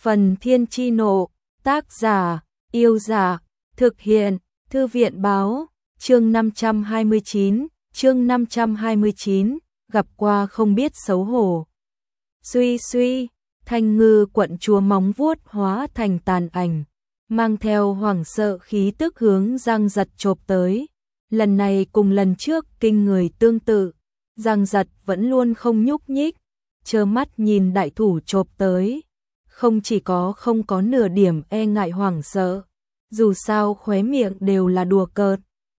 Phần Thiên Chi Nộ, tác giả, Yêu Giả, thực hiện, Thư viện Báo, chương 529, gặp qua không biết xấu hổ. Suy suy, Thanh Ngư quận chúa móng vuốt hóa thành tàn ảnh, mang theo hoảng sợ khí tức hướng Giang Giật chộp tới. Lần này cùng lần trước kinh người tương tự, Giang Giật vẫn luôn không nhúc nhích, trơ mắt nhìn đại thủ chộp tới. Không chỉ không có nửa điểm e ngại hoảng sợ, dù sao khóe miệng đều là đùa cợt.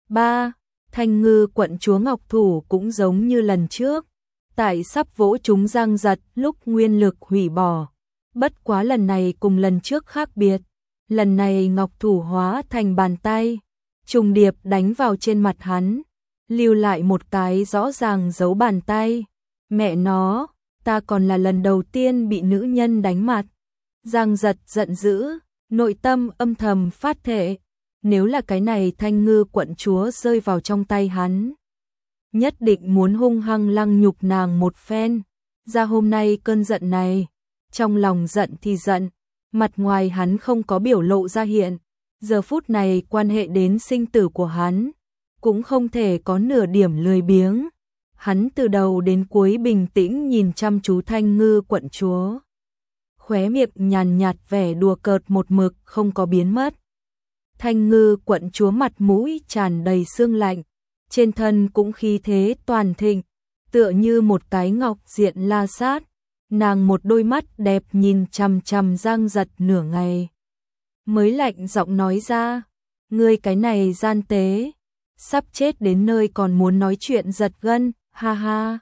Thanh Ngư quận chúa ngọc thủ cũng giống như lần trước, tại sắp vỗ trúng Giang Giật lúc nguyên lực hủy bỏ. Bất quá lần này cùng lần trước khác biệt, lần này ngọc thủ hóa thành bàn tay, trùng điệp đánh vào trên mặt hắn, lưu lại một cái rõ ràng dấu bàn tay. Mẹ nó, ta còn là lần đầu tiên bị nữ nhân đánh mặt. Giang Giật giận dữ, nội tâm âm thầm phát thệ, nếu là cái này Thanh Ngư quận chúa rơi vào trong tay hắn, nhất định muốn hung hăng lăng nhục nàng một phen. Ra hôm nay cơn giận này, trong lòng giận thì giận, mặt ngoài hắn không có biểu lộ ra hiện, giờ phút này quan hệ đến sinh tử của hắn, cũng không thể có nửa điểm lười biếng. Hắn từ đầu đến cuối bình tĩnh nhìn chăm chú Thanh Ngư quận chúa, khóe miệng nhàn nhạt vẻ đùa cợt một mực không có biến mất. Thanh Ngư quận chúa mặt mũi tràn đầy sương lạnh, trên thân cũng khí thế toàn thịnh, tựa như một cái ngọc diện la sát. Nàng một đôi mắt đẹp nhìn chằm chằm Giang Giật nửa ngày, mới lạnh giọng nói ra, ngươi cái này gian tế, sắp chết đến nơi còn muốn nói chuyện giật gân, ha ha.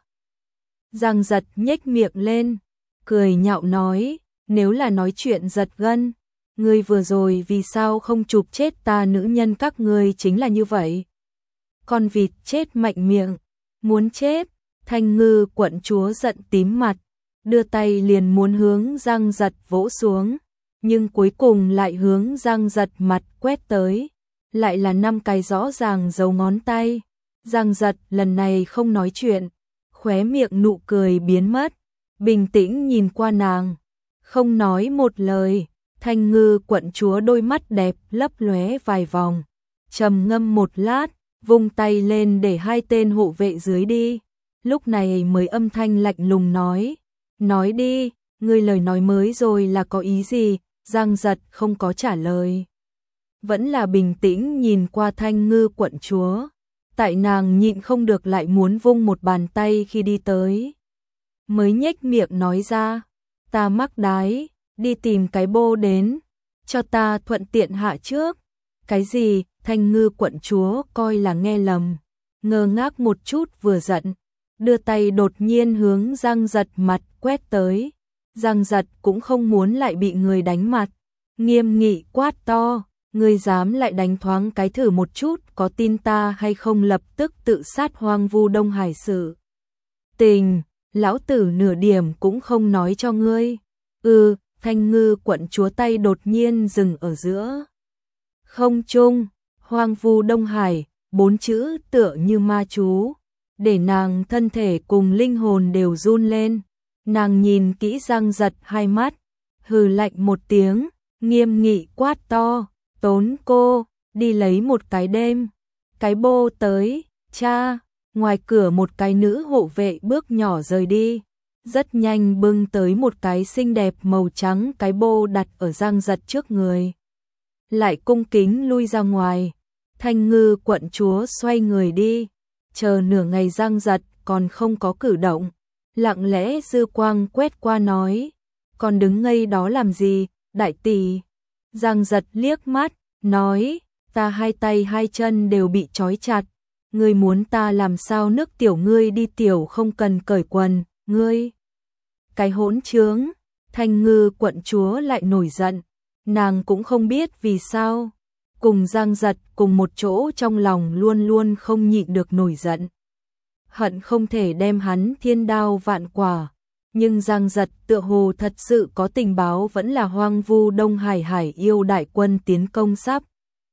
Giang Giật nhếch miệng lên, cười nhạo nói, nếu là nói chuyện giật gân, ngươi vừa rồi vì sao không chụp chết ta nữ nhân các ngươi chính là như vậy. Con vịt chết mạnh miệng, muốn chết. Thanh Ngư quận chúa giận tím mặt, đưa tay liền muốn hướng Giang Giật vỗ xuống, nhưng cuối cùng lại hướng Giang Giật mặt quét tới, lại là 5 cái rõ ràng dấu ngón tay. Giang Giật lần này không nói chuyện, khóe miệng nụ cười biến mất, bình tĩnh nhìn qua nàng, không nói một lời. Thanh Ngư quận chúa đôi mắt đẹp lấp lóe vài vòng, trầm ngâm một lát, vung tay lên để 2 tên hộ vệ dưới đi, lúc này mới âm thanh lạnh lùng nói đi, ngươi lời nói mới rồi là có ý gì? Giang Giật không có trả lời, vẫn là bình tĩnh nhìn qua Thanh Ngư quận chúa, tại nàng nhịn không được lại muốn vung một bàn tay khi đi tới, mới nhếch miệng nói ra, ta mắc đái, đi tìm cái bô đến, cho ta thuận tiện hạ trước. Cái gì? Thanh Ngư quận chúa coi là nghe lầm, ngơ ngác một chút vừa giận, đưa tay đột nhiên hướng Giang Giật mặt quét tới. Giang Giật cũng không muốn lại bị người đánh mặt, nghiêm nghị quát to, ngươi dám lại đánh thoáng cái thử một chút, có tin ta hay không lập tức tự sát hoang vu Đông Hải sự tình, lão tử nửa điểm cũng không nói cho ngươi. Thanh Ngư quận chúa tay đột nhiên dừng ở giữa không trung, hoang vu Đông Hải, 4 chữ tựa như ma chú, để nàng thân thể cùng linh hồn đều run lên. Nàng nhìn kỹ Giang Giật 2 mắt, hừ lạnh một tiếng, nghiêm nghị quát to, Tốn cô, đi lấy một cái đêm, cái bô tới. Cha. Ngoài cửa một cái nữ hộ vệ bước nhỏ rời đi, rất nhanh bưng tới một cái xinh đẹp màu trắng cái bô đặt ở Giang Giật trước người, lại cung kính lui ra ngoài. Thanh Ngư quận chúa xoay người đi, chờ nửa ngày Giang Giật còn không có cử động, lặng lẽ dư quang quét qua nói, còn đứng ngây đó làm gì, đại tỷ. Giang Giật liếc mắt, nói, ta 2 tay 2 chân đều bị trói chặt, ngươi muốn ta làm sao nước tiểu ngươi đi tiểu không cần cởi quần, ngươi. Cái hỗn trướng. Thanh Ngư quận chúa lại nổi giận, nàng cũng không biết vì sao, cùng Giang Giật cùng một chỗ trong lòng luôn luôn không nhịn được nổi giận, hận không thể đem hắn thiên đao vạn quả. Nhưng Giang Giật tựa hồ thật sự có tình báo, vẫn là hoang vu Đông Hải Hải yêu đại quân tiến công sắp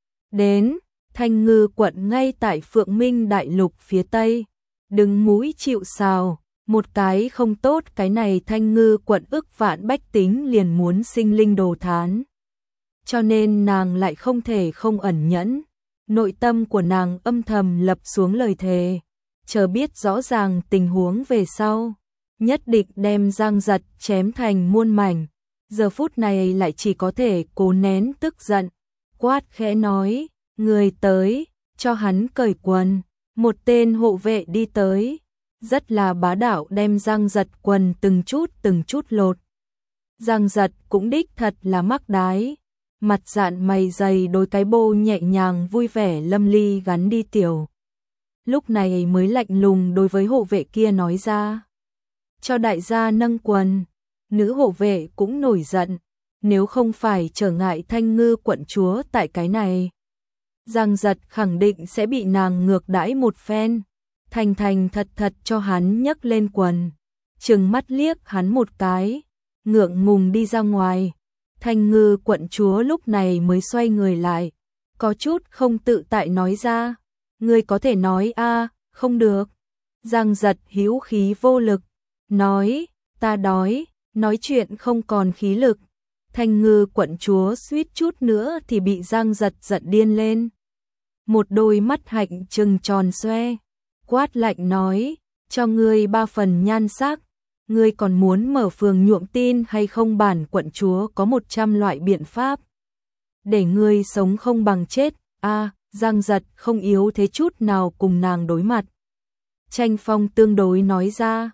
đến. Thanh Ngư quận ngay tại Phượng Minh đại lục phía tây, đứng mũi chịu sào, Một cái không tốt, cái này Thanh Ngư quận ức vạn bách tính liền muốn sinh linh đồ thán. Cho nên nàng lại không thể không ẩn nhẫn. Nội tâm của nàng âm thầm lập xuống lời thề, chờ biết rõ ràng tình huống về sau, nhất định đem Giang Giật chém thành muôn mảnh. Giờ phút này lại chỉ có thể cố nén tức giận, quát khẽ nói, người tới, cho hắn cởi quần. Một tên hộ vệ đi tới, rất là bá đạo đem Giang Giật quần từng chút lột. Giang Giật cũng đích thật là mắc đái, mặt dạn mày dày đôi cái bô nhẹ nhàng vui vẻ lâm ly gắn đi tiểu. Lúc này mới lạnh lùng đối với hộ vệ kia nói ra, cho đại gia nâng quần. Nữ hộ vệ cũng nổi giận, nếu không phải trở ngại Thanh Ngư quận chúa tại cái này, Giang Giật khẳng định sẽ bị nàng ngược đãi một phen. Thành thành thật thật cho hắn nhấc lên quần, trừng mắt liếc hắn một cái, ngượng ngùng đi ra ngoài. Thanh Ngư quận chúa lúc này mới xoay người lại, có chút không tự tại nói ra, ngươi có thể nói a, không được. Giang Giật hữu khí vô lực, nói, ta đói, nói chuyện không còn khí lực. Thanh Ngư quận chúa suýt chút nữa thì bị Giang Giật giận điên lên. Một đôi mắt hạnh trừng tròn xoe, quát lạnh nói, cho ngươi 3 phần nhan sắc, ngươi còn muốn mở phường nhuộm tin hay không? Bản quận chúa có 100 loại biện pháp để ngươi sống không bằng chết. Giang Giật không yếu thế chút nào cùng nàng đối mặt. Tranh phong tương đối nói ra,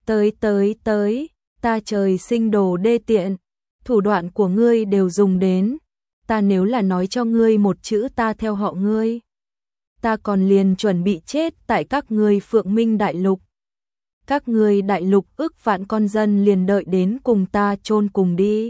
tới, ta trời sinh đồ đê tiện, thủ đoạn của ngươi đều dùng đến, ta nếu là nói cho ngươi một chữ ta theo họ ngươi, ta còn liền chuẩn bị chết tại các ngươi Phượng Minh đại lục. Các ngươi đại lục ức vạn con dân liền đợi đến cùng ta chôn cùng đi.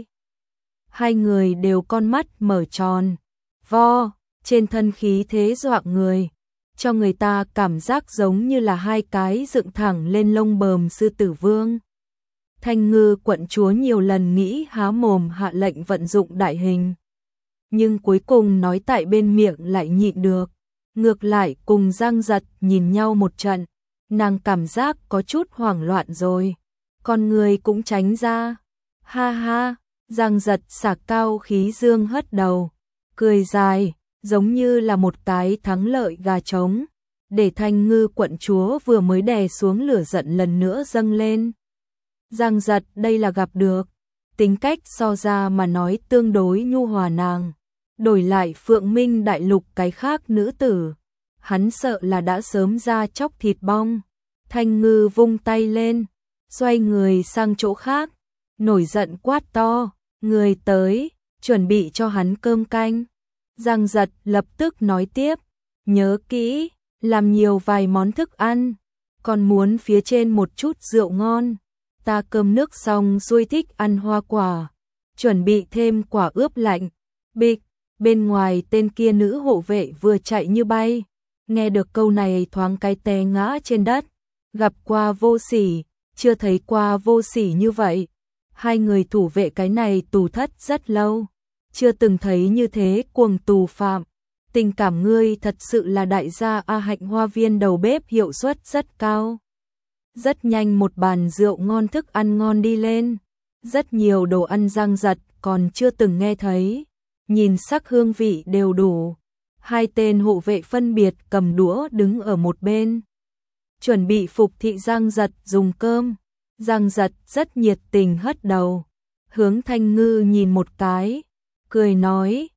Hai người đều con mắt mở tròn, vo, trên thân khí thế dọa người, cho người ta cảm giác giống như là hai cái dựng thẳng lên lông bờm sư tử vương. Thanh Ngư quận chúa nhiều lần nghĩ há mồm hạ lệnh vận dụng đại hình, nhưng cuối cùng nói tại bên miệng lại nhịn được. Ngược lại cùng Giang Giật nhìn nhau một trận, nàng cảm giác có chút hoảng loạn rồi, con người cũng tránh ra. Ha ha, Giang Giật xả cao khí dương hất đầu, cười dài, giống như là một cái thắng lợi gà trống, để Thanh Ngư quận chúa vừa mới đè xuống lửa giận lần nữa dâng lên. Giang Giật đây là gặp được, tính cách so ra mà nói tương đối nhu hòa nàng. Đổi lại Phượng Minh đại lục cái khác nữ tử, hắn sợ là đã sớm ra chóc thịt bong. Thanh Ngư vung tay lên, xoay người sang chỗ khác, nổi giận quát to, người tới, chuẩn bị cho hắn cơm canh. Giang Giật lập tức nói tiếp, nhớ kỹ, làm nhiều vài món thức ăn, còn muốn phía trên một chút rượu ngon. Ta cơm nước xong xuôi thích ăn hoa quả, chuẩn bị thêm quả ướp lạnh. Bịch, bên ngoài tên kia nữ hộ vệ vừa chạy như bay, nghe được câu này thoáng cái té ngã trên đất. Gặp qua vô sỉ, chưa thấy qua vô sỉ như vậy. Hai người thủ vệ cái này tù thất rất lâu, chưa từng thấy như thế cuồng tù phạm. Tình cảm ngươi thật sự là đại gia A Hạnh Hoa Viên đầu bếp hiệu suất rất cao. Rất nhanh một bàn rượu ngon thức ăn ngon đi lên, rất nhiều đồ ăn Giang Giật còn chưa từng nghe thấy, nhìn sắc hương vị đều đủ. Hai tên hộ vệ phân biệt cầm đũa đứng ở một bên, chuẩn bị phục thị Giang Giật dùng cơm. Giang Giật rất nhiệt tình hất đầu, hướng Thanh Ngư nhìn một cái, cười nói,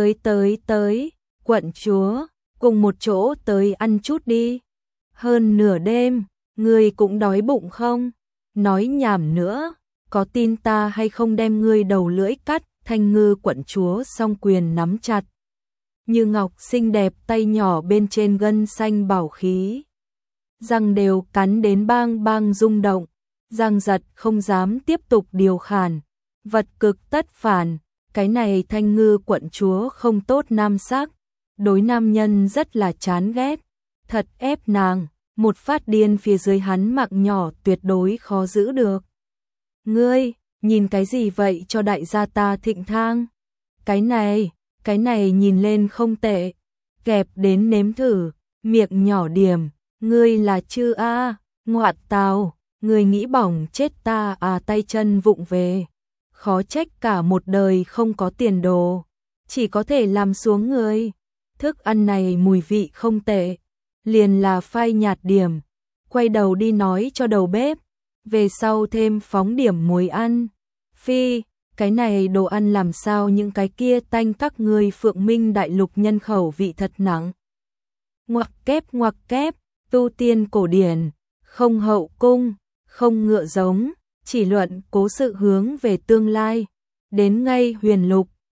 tới, quận chúa, cùng một chỗ tới ăn chút đi. Hơn nửa đêm, ngươi cũng đói bụng không? Nói nhảm nữa, có tin ta hay không đem ngươi đầu lưỡi cắt? Thanh Ngư quận chúa song quyền nắm chặt, như ngọc xinh đẹp tay nhỏ bên trên gân xanh bảo khí, răng đều cắn đến bang bang rung động. Giang Giật không dám tiếp tục điều khản, vật cực tất phản, cái này Thanh Ngư quận chúa không tốt nam sắc, đối nam nhân rất là chán ghét, thật ép nàng, một phát điên phía dưới hắn mạng nhỏ tuyệt đối khó giữ được. Ngươi, nhìn cái gì vậy cho đại gia ta thịnh thang? Cái này nhìn lên không tệ, kẹp đến nếm thử, miệng nhỏ điểm, ngươi là chư a, ngoạn tào. Người nghĩ bỏng chết ta à, tay chân vụng về. Khó trách cả một đời không có tiền đồ, chỉ có thể làm xuống người. Thức ăn này mùi vị không tệ, liền là phai nhạt điểm. Quay đầu đi nói cho đầu bếp, về sau thêm phóng điểm muối ăn. Phi, cái này đồ ăn làm sao những cái kia tanh, các ngươi Phượng Minh đại lục nhân khẩu vị thật nặng. Ngoặc kép, tu tiên cổ điển, không hậu cung, không ngựa giống, chỉ luận cố sự hướng về tương lai. Đến ngay huyền lục,